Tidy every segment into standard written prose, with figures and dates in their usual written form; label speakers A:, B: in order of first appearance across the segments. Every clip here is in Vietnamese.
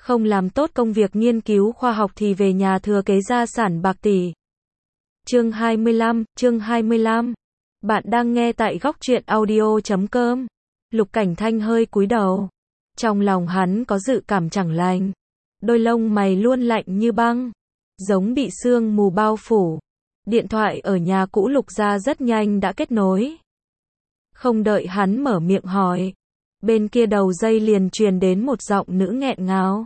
A: không làm tốt công việc nghiên cứu khoa học thì về nhà thừa kế gia sản bạc tỷ. Chương 25. Bạn đang nghe tại góc truyện audio.com. Lục Cảnh Thanh hơi cúi đầu. Trong lòng hắn có dự cảm chẳng lành. Đôi lông mày luôn lạnh như băng, giống bị sương mù bao phủ. Điện thoại ở nhà cũ Lục gia rất nhanh đã kết nối. Không đợi hắn mở miệng hỏi, bên kia đầu dây liền truyền đến một giọng nữ nghẹn ngào.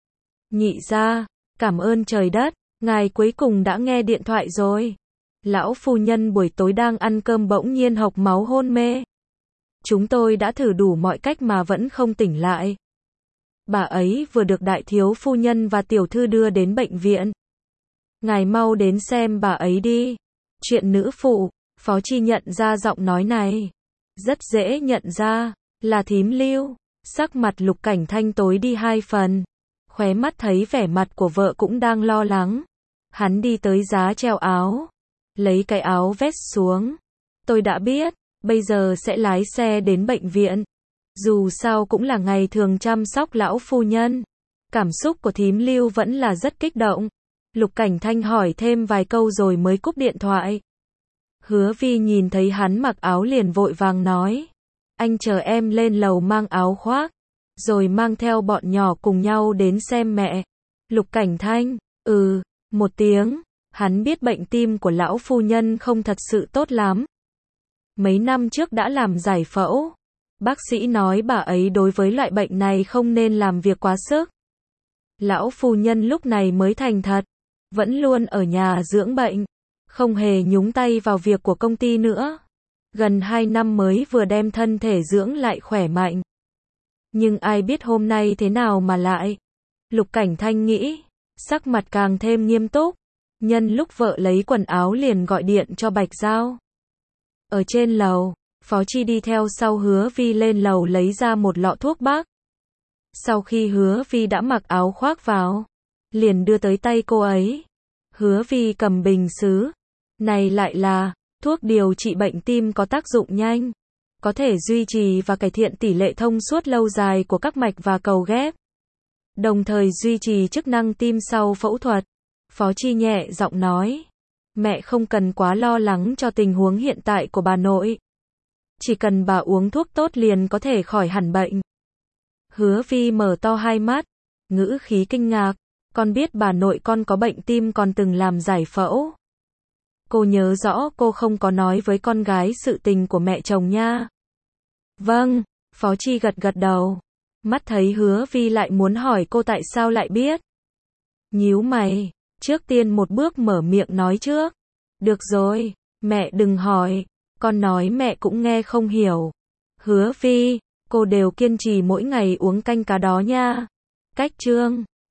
A: Nhị gia, cảm ơn trời đất, ngài cuối cùng đã nghe điện thoại rồi. Lão phu nhân buổi tối đang ăn cơm bỗng nhiên hộc máu hôn mê. Chúng tôi đã thử đủ mọi cách mà vẫn không tỉnh lại. Bà ấy vừa được đại thiếu phu nhân và tiểu thư đưa đến bệnh viện. Ngài mau đến xem bà ấy đi. Chuyện nữ phụ, Phó Chi nhận ra giọng nói này. Rất dễ nhận ra, là thím Lưu. Sắc mặt Lục Cảnh Thanh tối đi 2 phần. Khóe mắt thấy vẻ mặt của vợ cũng đang lo lắng. Hắn đi tới giá treo áo. Lấy cái áo vest xuống. Tôi đã biết, bây giờ sẽ lái xe đến bệnh viện. Dù sao cũng là ngày thường chăm sóc lão phu nhân. Cảm xúc của thím Lưu vẫn là rất kích động. Lục Cảnh Thanh hỏi thêm vài câu rồi mới cúp điện thoại. Hứa Vi nhìn thấy hắn mặc áo liền vội vàng nói. Anh chờ em lên lầu mang áo khoác. Rồi mang theo bọn nhỏ cùng nhau đến xem mẹ. Lục Cảnh Thanh, một tiếng. Hắn biết bệnh tim của lão phu nhân không thật sự tốt lắm. Mấy năm trước đã làm giải phẫu. Bác sĩ nói bà ấy đối với loại bệnh này không nên làm việc quá sức. Lão phu nhân lúc này mới thành thật. Vẫn luôn ở nhà dưỡng bệnh. Không hề nhúng tay vào việc của công ty nữa. Gần 2 năm mới vừa đem thân thể dưỡng lại khỏe mạnh. Nhưng ai biết hôm nay thế nào mà lại. Lục Cảnh Thanh nghĩ. Sắc mặt càng thêm nghiêm túc. Nhân lúc vợ lấy quần áo liền gọi điện cho Bạch Giao. Ở trên lầu, Phó Chi đi theo sau Hứa Vi lên lầu lấy ra một lọ thuốc bắc. Sau khi Hứa Vi đã mặc áo khoác vào, liền đưa tới tay cô ấy. Hứa Vi cầm bình sứ. Này lại là thuốc điều trị bệnh tim có tác dụng nhanh, có thể duy trì và cải thiện tỷ lệ thông suốt lâu dài của các mạch và cầu ghép, đồng thời duy trì chức năng tim sau phẫu thuật. Phó Chi nhẹ giọng nói. Mẹ không cần quá lo lắng cho tình huống hiện tại của bà nội. Chỉ cần bà uống thuốc tốt liền có thể khỏi hẳn bệnh. Hứa Vi mở to hai mắt, ngữ khí kinh ngạc. Con biết bà nội con có bệnh tim còn từng làm giải phẫu. Cô nhớ rõ cô không có nói với con gái sự tình của mẹ chồng nha. Vâng, Phó Chi gật gật đầu. Mắt thấy Hứa Vi lại muốn hỏi cô tại sao lại biết. Nhíu mày. Trước tiên một bước mở miệng nói trước. Được rồi, mẹ đừng hỏi. Con nói mẹ cũng nghe không hiểu. Hứa Vi, cô đều kiên trì mỗi ngày uống canh cá đó nha. Cách chương